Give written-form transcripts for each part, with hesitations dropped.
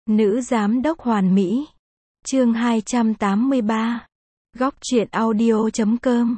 Nữ giám đốc hoàn mỹ. Chương 283. Góc truyện audio.com.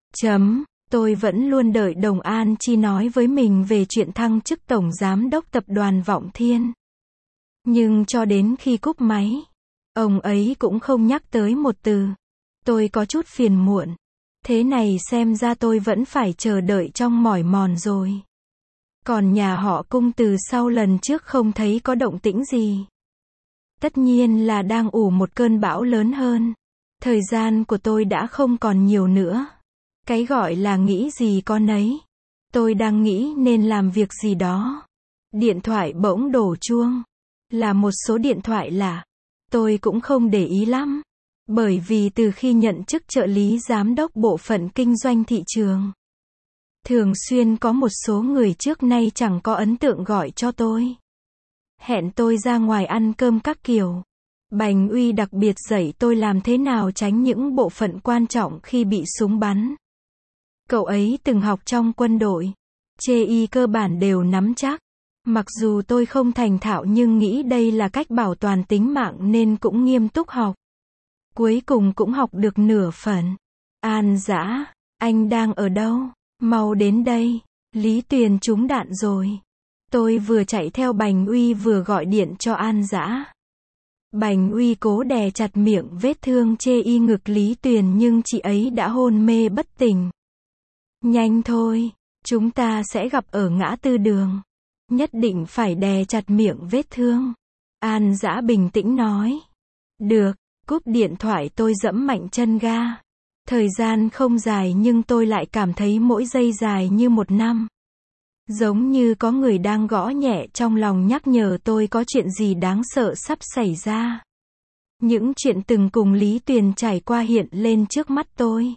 Tôi vẫn luôn đợi Đồng An Chi nói với mình về chuyện thăng chức tổng giám đốc tập đoàn Vọng Thiên. Nhưng cho đến khi cúp máy, ông ấy cũng không nhắc tới một từ. Tôi có chút phiền muộn. Thế này xem ra tôi vẫn phải chờ đợi trong mỏi mòn rồi. Còn nhà họ Cung từ sau lần trước không thấy có động tĩnh gì. Tất nhiên là đang ủ một cơn bão lớn hơn. Thời gian của tôi đã không còn nhiều nữa. Cái gọi là nghĩ gì có nấy. Tôi đang nghĩ nên làm việc gì đó. Điện thoại bỗng đổ chuông. Là một số điện thoại lạ. Tôi cũng không để ý lắm. Bởi vì từ khi nhận chức trợ lý giám đốc bộ phận kinh doanh thị trường, thường xuyên có một số người trước nay chẳng có ấn tượng gọi cho tôi. Hẹn tôi ra ngoài ăn cơm các kiểu. Bành Uy đặc biệt dạy tôi làm thế nào tránh những bộ phận quan trọng khi bị súng bắn. Cậu ấy từng học trong quân đội. Chê y cơ bản đều nắm chắc. Mặc dù tôi không thành thạo nhưng nghĩ đây là cách bảo toàn tính mạng nên cũng nghiêm túc học. Cuối cùng cũng học được nửa phần. An Dã, anh đang ở đâu? Mau đến đây. Lý Tuyền trúng đạn rồi. Tôi vừa chạy theo Bành Uy vừa gọi điện cho An Dã. Bành Uy cố đè chặt miệng vết thương chê y ngực Lý Tuyền nhưng chị ấy đã hôn mê bất tỉnh. Nhanh thôi, chúng ta sẽ gặp ở ngã tư đường. Nhất định phải đè chặt miệng vết thương. An Dã bình tĩnh nói. Được, cúp điện thoại tôi giẫm mạnh chân ga. Thời gian không dài nhưng tôi lại cảm thấy mỗi giây dài như một năm. Giống như có người đang gõ nhẹ trong lòng nhắc nhở tôi có chuyện gì đáng sợ sắp xảy ra. Những chuyện từng cùng Lý Tuyền trải qua hiện lên trước mắt tôi.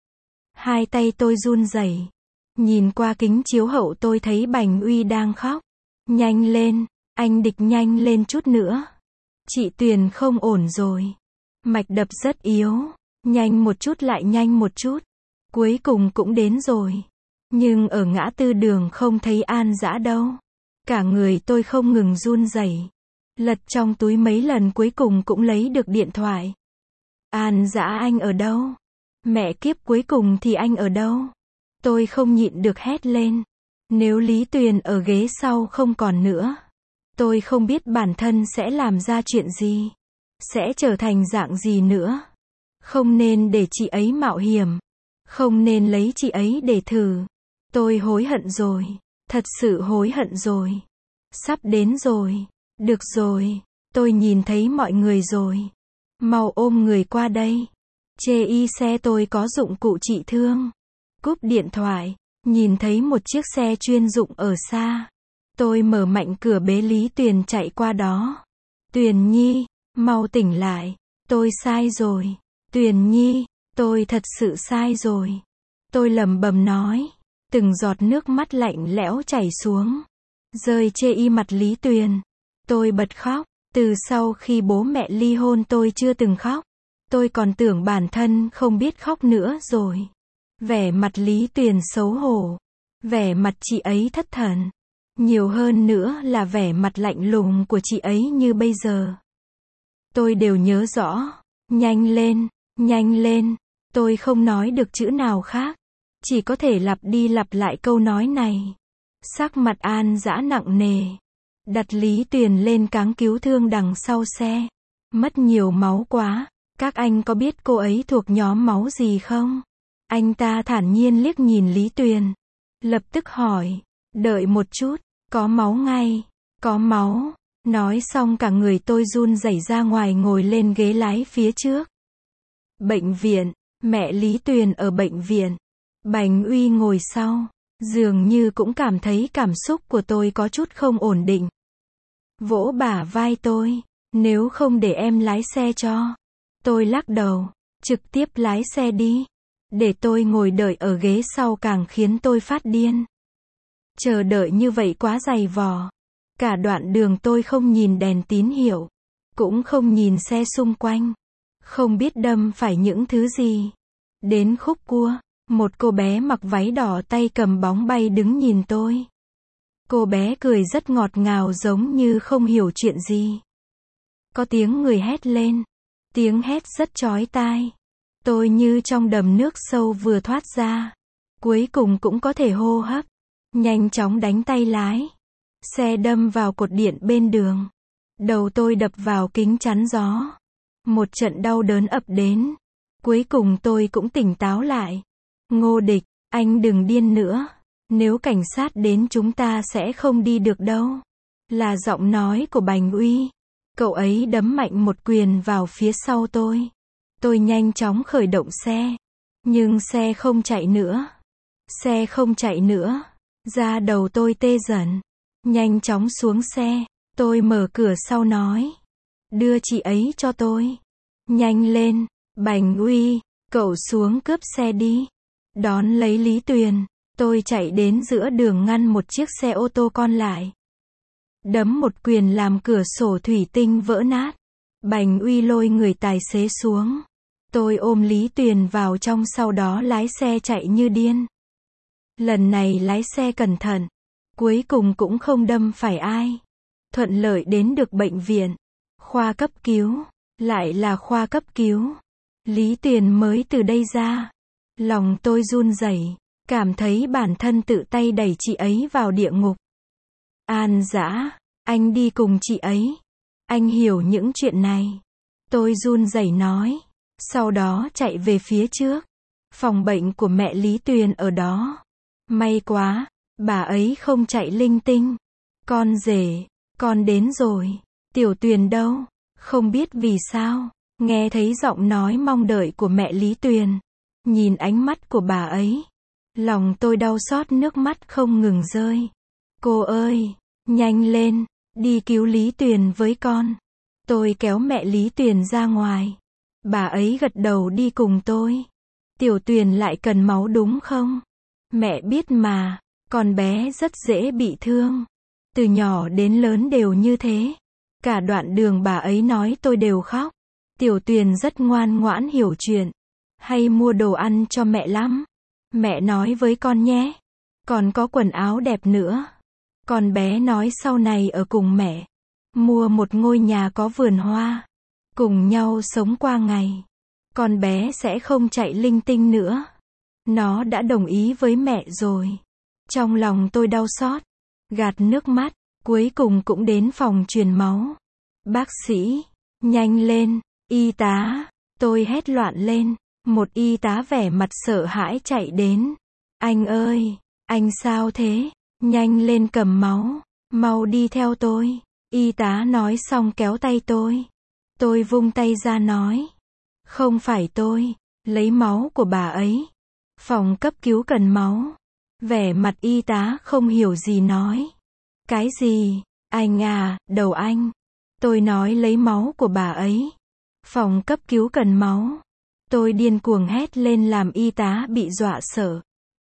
Hai tay tôi run rẩy. Nhìn qua kính chiếu hậu tôi thấy Bành Uy đang khóc. Nhanh lên, anh Địch nhanh lên chút nữa. Chị Tuyền không ổn rồi. Mạch đập rất yếu. Nhanh một chút lại nhanh một chút. Cuối cùng cũng đến rồi. Nhưng ở ngã tư đường không thấy An Dã đâu. Cả người tôi không ngừng run rẩy. Lật trong túi mấy lần cuối cùng cũng lấy được điện thoại. An Dã anh ở đâu? Mẹ kiếp cuối cùng thì anh ở đâu? Tôi không nhịn được hét lên. Nếu Lý Tuyền ở ghế sau không còn nữa, tôi không biết bản thân sẽ làm ra chuyện gì. Sẽ trở thành dạng gì nữa. Không nên để chị ấy mạo hiểm. Không nên lấy chị ấy để thử. Tôi hối hận rồi. Thật sự hối hận rồi. Sắp đến rồi. Được rồi. Tôi nhìn thấy mọi người rồi. Mau ôm người qua đây. Chê y xe tôi có dụng cụ trị thương. Cúp điện thoại. Nhìn thấy một chiếc xe chuyên dụng ở xa. Tôi mở mạnh cửa bế Lý Tuyền chạy qua đó. Tuyền Nhi, mau tỉnh lại. Tôi sai rồi. Tuyền Nhi, tôi thật sự sai rồi. Tôi lẩm bẩm nói. Từng giọt nước mắt lạnh lẽo chảy xuống. Rơi chê y mặt Lý Tuyền. Tôi bật khóc. Từ sau khi bố mẹ ly hôn tôi chưa từng khóc. Tôi còn tưởng bản thân không biết khóc nữa rồi. Vẻ mặt Lý Tuyền xấu hổ. Vẻ mặt chị ấy thất thần. Nhiều hơn nữa là vẻ mặt lạnh lùng của chị ấy như bây giờ. Tôi đều nhớ rõ. Nhanh lên, nhanh lên. Tôi không nói được chữ nào khác. Chỉ có thể lặp đi lặp lại câu nói này. Sắc mặt An Dã nặng nề. Đặt Lý Tuyền lên cáng cứu thương đằng sau xe. Mất nhiều máu quá. Các anh có biết cô ấy thuộc nhóm máu gì không? Anh ta thản nhiên liếc nhìn Lý Tuyền. Lập tức hỏi. Đợi một chút. Có máu ngay. Có máu. Nói xong cả người tôi run rẩy ra ngoài ngồi lên ghế lái phía trước. Bệnh viện. Mẹ Lý Tuyền ở bệnh viện. Bành Uy ngồi sau. Dường như cũng cảm thấy cảm xúc của tôi có chút không ổn định. Vỗ bả vai tôi. Nếu không để em lái xe cho. Tôi lắc đầu. Trực tiếp lái xe đi. Để tôi ngồi đợi ở ghế sau càng khiến tôi phát điên. Chờ đợi như vậy quá dày vò. Cả đoạn đường tôi không nhìn đèn tín hiệu. Cũng không nhìn xe xung quanh. Không biết đâm phải những thứ gì. Đến khúc cua. Một cô bé mặc váy đỏ tay cầm bóng bay đứng nhìn tôi. Cô bé cười rất ngọt ngào giống như không hiểu chuyện gì. Có tiếng người hét lên. Tiếng hét rất chói tai. Tôi như trong đầm nước sâu vừa thoát ra. Cuối cùng cũng có thể hô hấp. Nhanh chóng đánh tay lái. Xe đâm vào cột điện bên đường. Đầu tôi đập vào kính chắn gió. Một trận đau đớn ập đến. Cuối cùng tôi cũng tỉnh táo lại. Ngô Địch, anh đừng điên nữa. Nếu cảnh sát đến chúng ta sẽ không đi được đâu. Là giọng nói của Bành Uy. Cậu ấy đấm mạnh một quyền vào phía sau tôi. Tôi nhanh chóng khởi động xe. Nhưng xe không chạy nữa. Xe không chạy nữa. Da đầu tôi tê dần. Nhanh chóng xuống xe. Tôi mở cửa sau nói. Đưa chị ấy cho tôi. Nhanh lên, Bành Uy, cậu xuống cướp xe đi. Đón lấy Lý Tuyền. Tôi chạy đến giữa đường ngăn một chiếc xe ô tô con lại. Đấm một quyền làm cửa sổ thủy tinh vỡ nát. Bành Uy lôi người tài xế xuống. Tôi ôm Lý Tuyền vào trong, sau đó lái xe chạy như điên. Lần này lái xe cẩn thận. Cuối cùng cũng không đâm phải ai. Thuận lợi đến được bệnh viện. Khoa cấp cứu. Lại là khoa cấp cứu. Lý Tuyền mới từ đây ra. Lòng tôi run rẩy, cảm thấy bản thân tự tay đẩy chị ấy vào địa ngục. An Dã, anh đi cùng chị ấy. Anh hiểu những chuyện này. Tôi run rẩy nói. Sau đó chạy về phía trước. Phòng bệnh của mẹ Lý Tuyền ở đó. May quá, bà ấy không chạy linh tinh. Con rể, con đến rồi. Tiểu Tuyền đâu? Không biết vì sao, nghe thấy giọng nói mong đợi của mẹ Lý Tuyền. Nhìn ánh mắt của bà ấy. Lòng tôi đau xót, nước mắt không ngừng rơi. Cô ơi, nhanh lên, đi cứu Lý Tuyền với con. Tôi kéo mẹ Lý Tuyền ra ngoài. Bà ấy gật đầu đi cùng tôi. Tiểu Tuyền lại cần máu đúng không? Mẹ biết mà, con bé rất dễ bị thương. Từ nhỏ đến lớn đều như thế. Cả đoạn đường bà ấy nói tôi đều khóc. Tiểu Tuyền rất ngoan ngoãn hiểu chuyện. Hay mua đồ ăn cho mẹ lắm. Mẹ nói với con nhé. Còn có quần áo đẹp nữa. Con bé nói sau này ở cùng mẹ. Mua một ngôi nhà có vườn hoa. Cùng nhau sống qua ngày. Con bé sẽ không chạy linh tinh nữa. Nó đã đồng ý với mẹ rồi. Trong lòng tôi đau xót. Gạt nước mắt. Cuối cùng cũng đến phòng truyền máu. Bác sĩ, nhanh lên, y tá. Tôi hét loạn lên. Một y tá vẻ mặt sợ hãi chạy đến. Anh ơi, anh sao thế? Nhanh lên cầm máu. Mau đi theo tôi. Y tá nói xong kéo tay tôi. Tôi vung tay ra nói. Không phải tôi, lấy máu của bà ấy. Phòng cấp cứu cần máu. Vẻ mặt y tá không hiểu gì nói. Cái gì? Anh à, đầu anh. Tôi nói lấy máu của bà ấy. Phòng cấp cứu cần máu. Tôi điên cuồng hét lên làm y tá bị dọa sợ.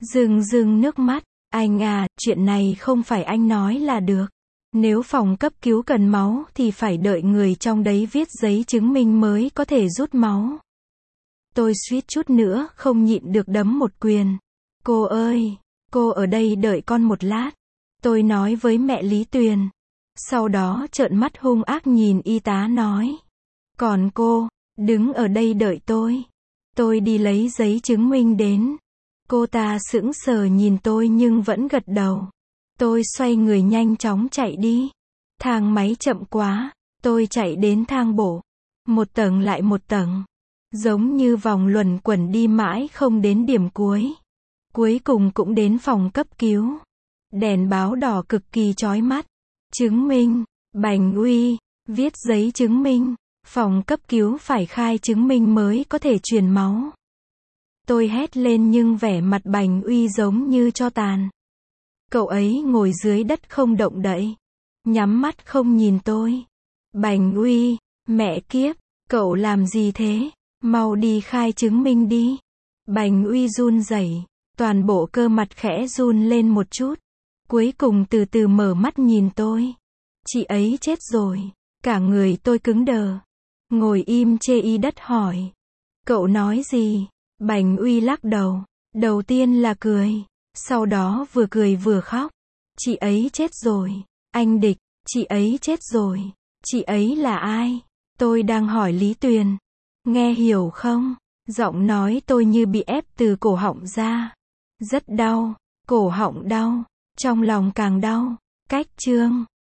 Rưng nước mắt. Anh à, chuyện này không phải anh nói là được. Nếu phòng cấp cứu cần máu thì phải đợi người trong đấy viết giấy chứng minh mới có thể rút máu. Tôi suýt chút nữa không nhịn được đấm một quyền. Cô ơi, cô ở đây đợi con một lát. Tôi nói với mẹ Lý Tuyền. Sau đó trợn mắt hung ác nhìn y tá nói. Còn cô, đứng ở đây đợi tôi. Tôi đi lấy giấy chứng minh đến. Cô ta sững sờ nhìn tôi nhưng vẫn gật đầu. Tôi xoay người nhanh chóng chạy đi. Thang máy chậm quá. Tôi chạy đến thang bộ. Một tầng lại một tầng. Giống như vòng luẩn quẩn đi mãi không đến điểm cuối. Cuối cùng cũng đến phòng cấp cứu. Đèn báo đỏ cực kỳ chói mắt. Chứng minh, Bành Uy, viết giấy chứng minh. Phòng cấp cứu phải khai chứng minh mới có thể truyền máu. Tôi hét lên nhưng vẻ mặt Bành Uy giống như tro tàn. Cậu ấy ngồi dưới đất không động đậy. Nhắm mắt không nhìn tôi. Bành Uy, mẹ kiếp, cậu làm gì thế? Mau đi khai chứng minh đi. Bành Uy run rẩy, toàn bộ cơ mặt khẽ run lên một chút. Cuối cùng từ từ mở mắt nhìn tôi. Chị ấy chết rồi. Cả người tôi cứng đờ. Ngồi im chê y đất hỏi. Cậu nói gì? Bành Uy lắc đầu. Đầu tiên là cười. Sau đó vừa cười vừa khóc. Chị ấy chết rồi. Anh Địch, chị ấy chết rồi. Chị ấy là ai? Tôi đang hỏi Lý Tuyền. Nghe hiểu không? Giọng nói tôi như bị ép từ cổ họng ra. Rất đau. Cổ họng đau. Trong lòng càng đau. Cách chương